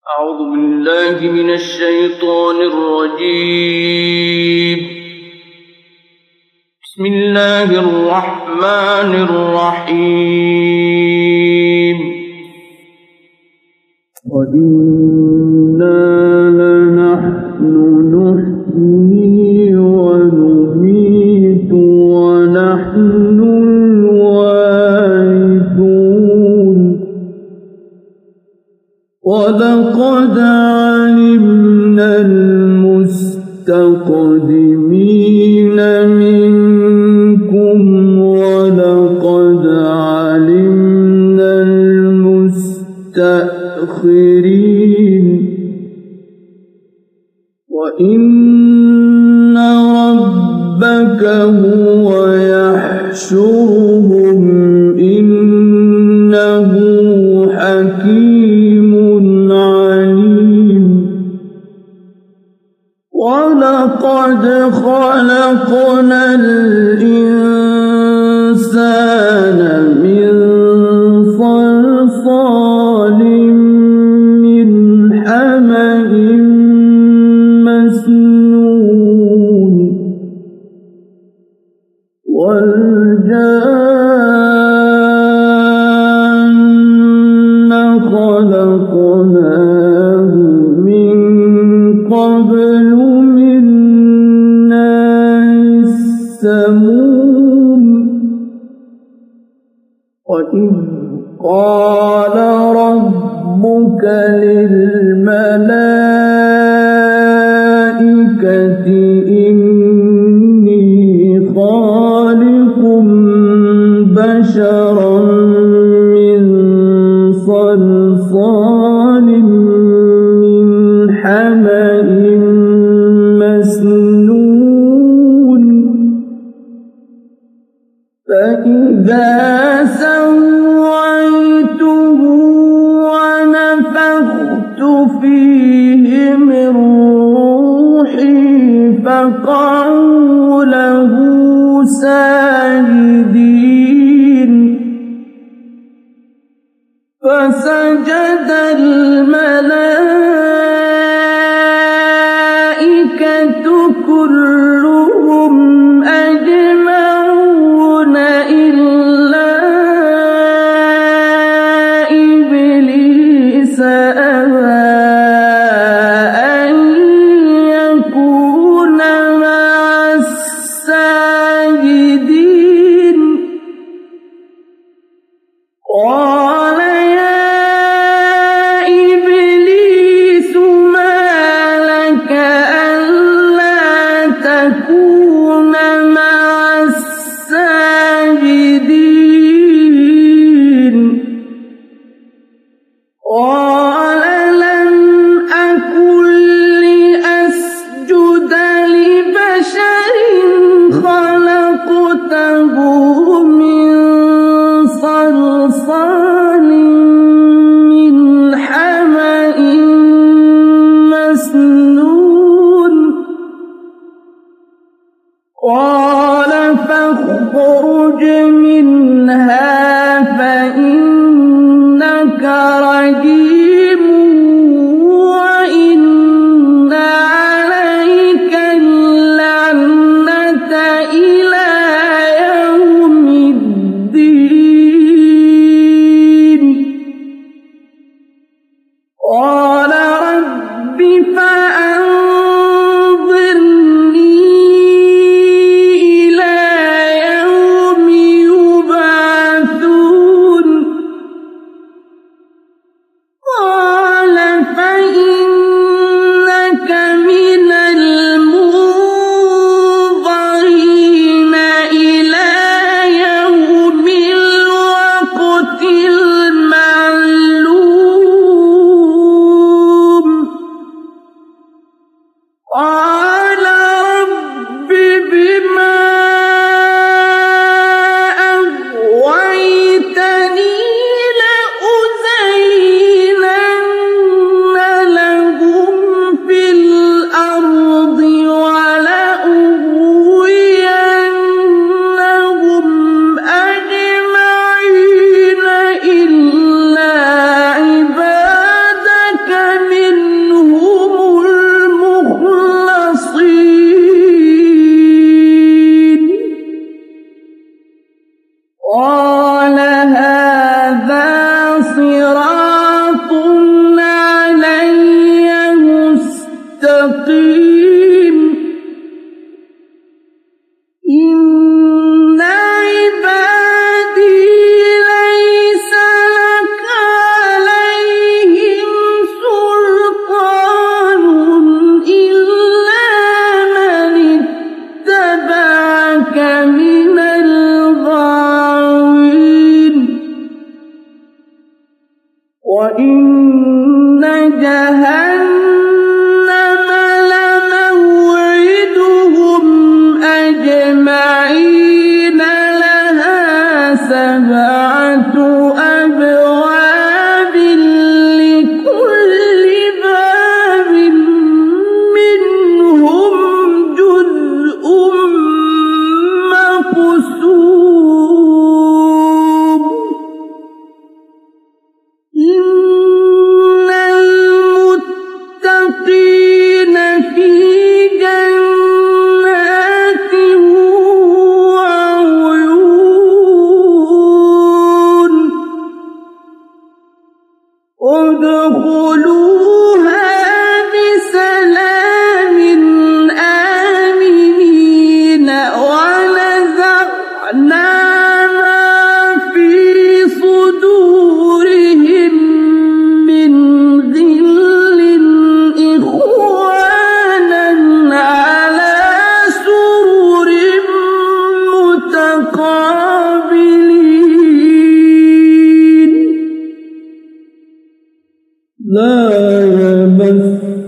أعوذ بالله من الشيطان الرجيم. بسم الله الرحمن الرحيم. وإنا لنحن نحيي ونميت ونحن الوارثون ولقد علمنا المستقدمين منكم ولقد علمنا المستأخرين وإن ربك هو يحشرهم إنه حكيم عليم. ولقد خلقنا الإنسان من صلصال من حمإ مسنون والجان خلقناه من قبل من نار السموم. وإذ قال ربك للملائكة إني خالق بشرا من صلصال من حمإ مسنون فإذا سويته ونفخت فيه من روحي فقعوا له ساجدين. فسجد الملائكة كلهم أجمعون إلا إبليس أبى أن يكون مع الساجدين. قال يا إبليس ما لك ألا تكون مع الساجدين؟ قال لم أكن لأسجد لبشر خلقته من صلصال من حمإ مسنون. قال فاخرج منها فإنك رجيم وإن عليك اللعنة إلى يوم الدين. قال رب فأنظرني إلى يوم يبعثون. قال فإنك من المنظرين إلى يوم الوقت المعلوم.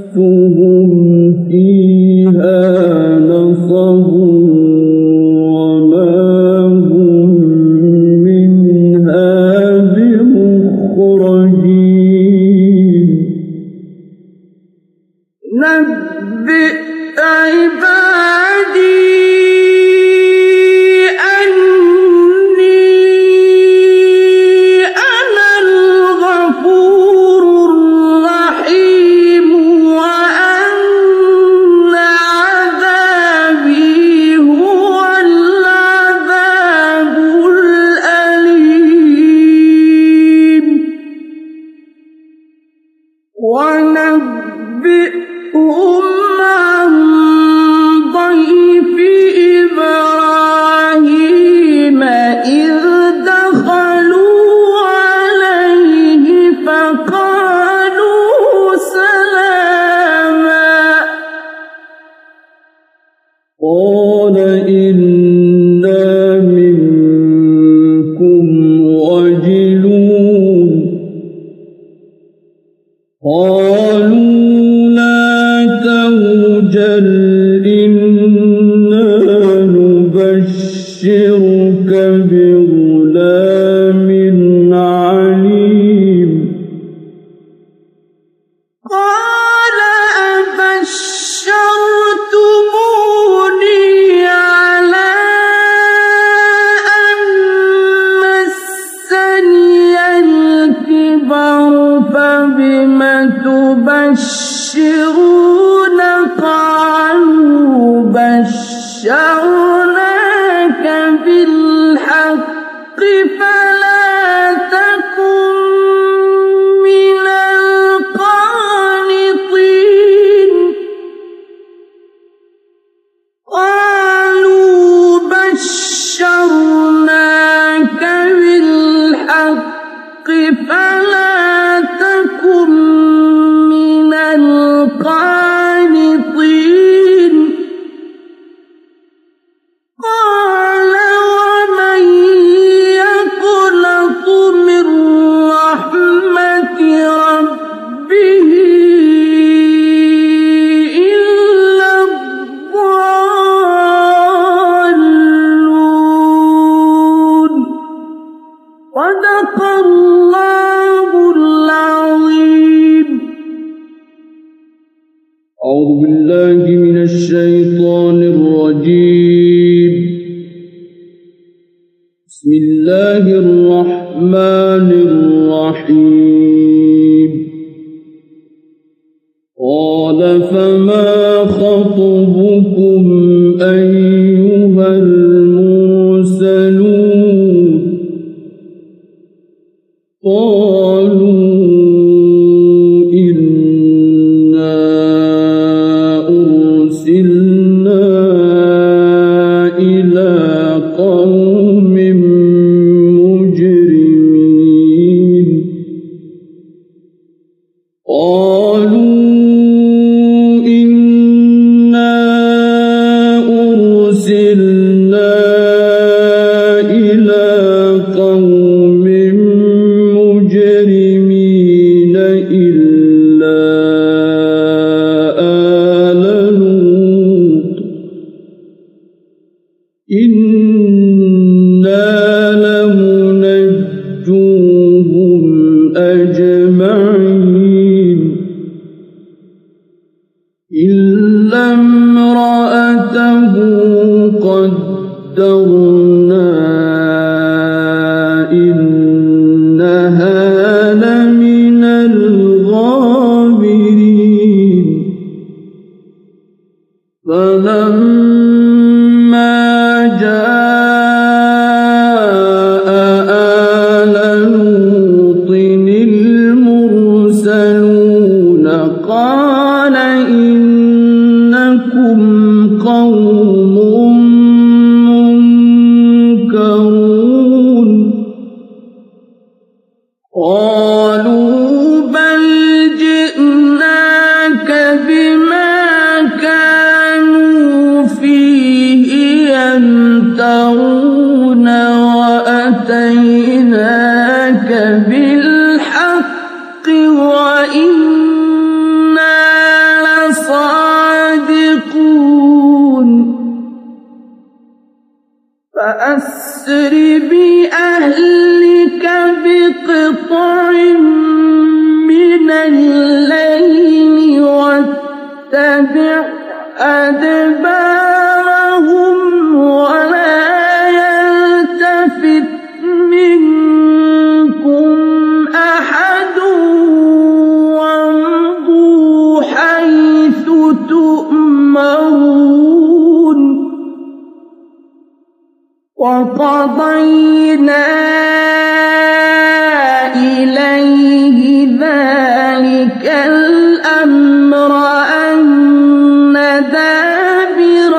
يمسهم فيها نصب وما هم منها بمخرجين نبئ عبادي ونبئهم عن ضيف إبراهيم إذ دخلوا عليه فقالوا سلاما قال إنا منكم وجلون قالوا لا توجل إنا نبشرك بغلام عليم قال أبشرتموني على أن مسني الكبر فبم تبشرون قالوا بشرناك بالحق فلا تكن من القانطين قالوا بشرناك بالحق فلا تكن من القانطين قال ومن يقنط من رحمة ربه إلا الضالون صدق الله العظيم. أعوذ بالله من الشيطان الرجيم. بسم الله الرحمن الرحيم. قال فما خطبكم أيها المرسلون قالوا إنا أرسلنا إلى قوم مجرمين قالوا إنا أرسلنا إلى قوم مجرمين إلا آل لوط إنا لمنجوهم أجمعين إلا امرأته قدرنا إنها لمن الغابرين فلما جاء آل لوط المرسلون قال إنكم قوم منكرون قالوا بل جئناك بما كانوا فيه يمترون وأتيناك بالحق وإنا يتبع أدبارهم ولا يلتفت منكم أحد وامضوا حيث تؤمرون وقضينا إليه ذلك الأمر أن دابر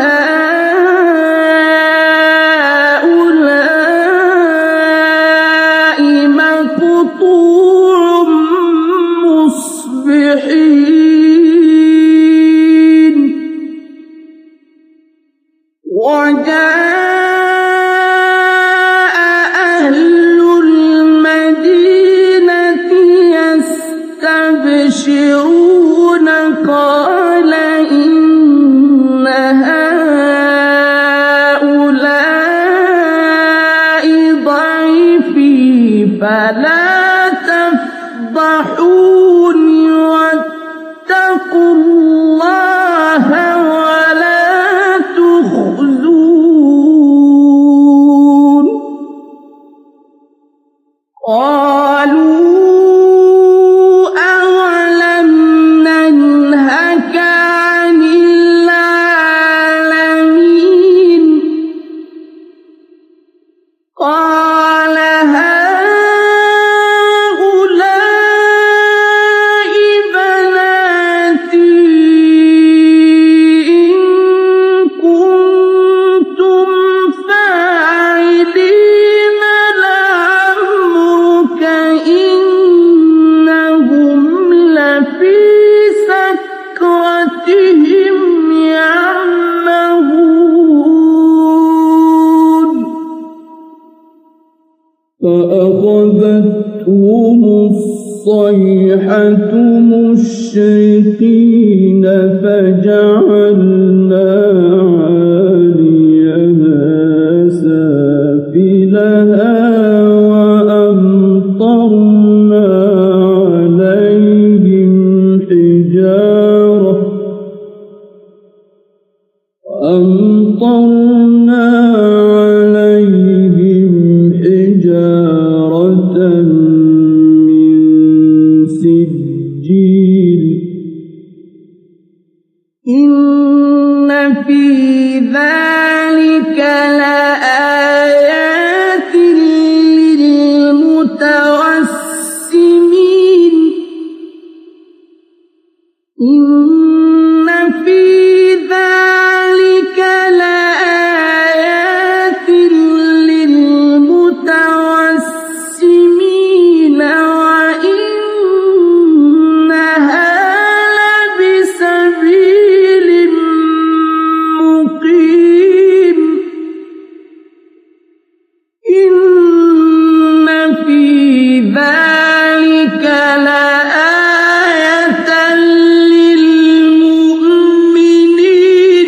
هؤلاء مقطوع مصبحين وجاء يستبشرون قال إن هؤلاء ضيفي فلا تفضحوني واتقوا الله ولا تخزون قالوا قال هؤلاء بناتي إن كنتم فاعلين لعمرك إنهم لفي سكرتهم يعمهون فأخذتهم الصيحة مشرقين فجعلنا عاليها سافلها وأمطرنا عليهم حجارة من سجيل إن في ذلك لآيات للمتوسمين إن في ذلك لآيات للمتوسمين وإنها لبسبيل مقيم إن في ذلك لآية للمؤمنين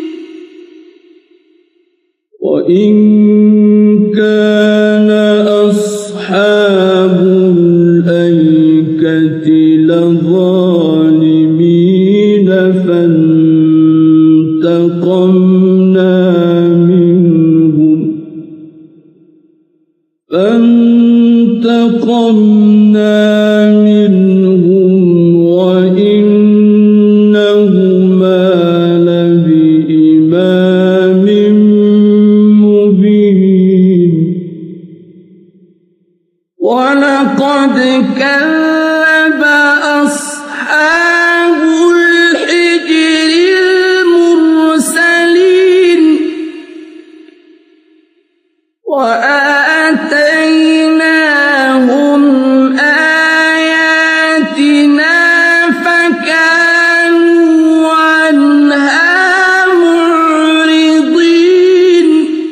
وإن كان أصحاب الأيكة لظالمين فانتقمنا منهم وإنهما لبإمام مبين ولقد كذب أصحاب الحجر المرسلين وآتيناهم آياتنا فكانوا عنها معرضين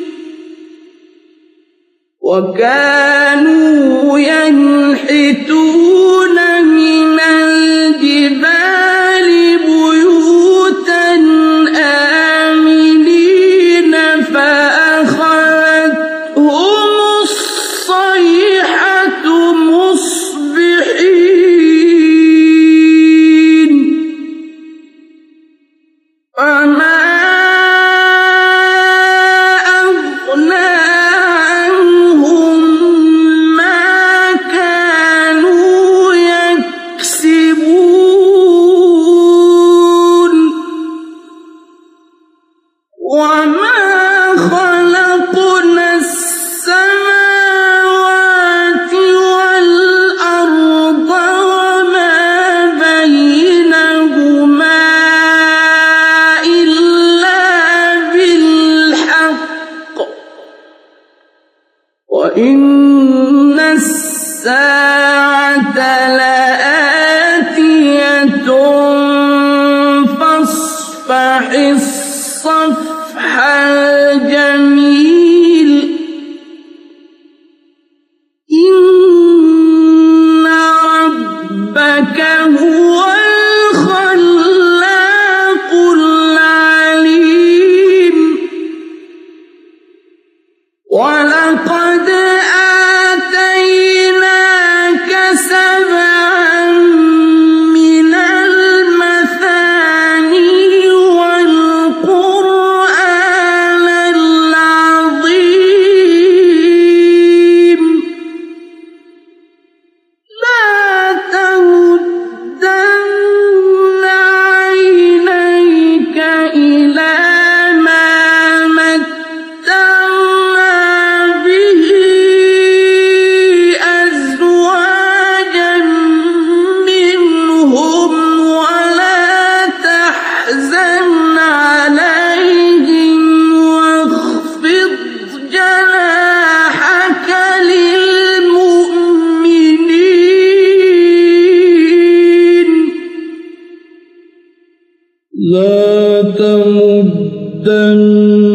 وكانوا ينحتون من الجبال بيوتا آمنين فأخذتهم الصيحة مصبحين فاصفح الصفح الجميل إن ربك هو الخلاق العليم ولقد آتيناك سبعا من المثاني والقرآن العظيم لا تمدن عينيك إلى ما متعنا به أزواجا منهم ولا تحزن عليهم واخفض جناحك للمؤمنين لا تمدن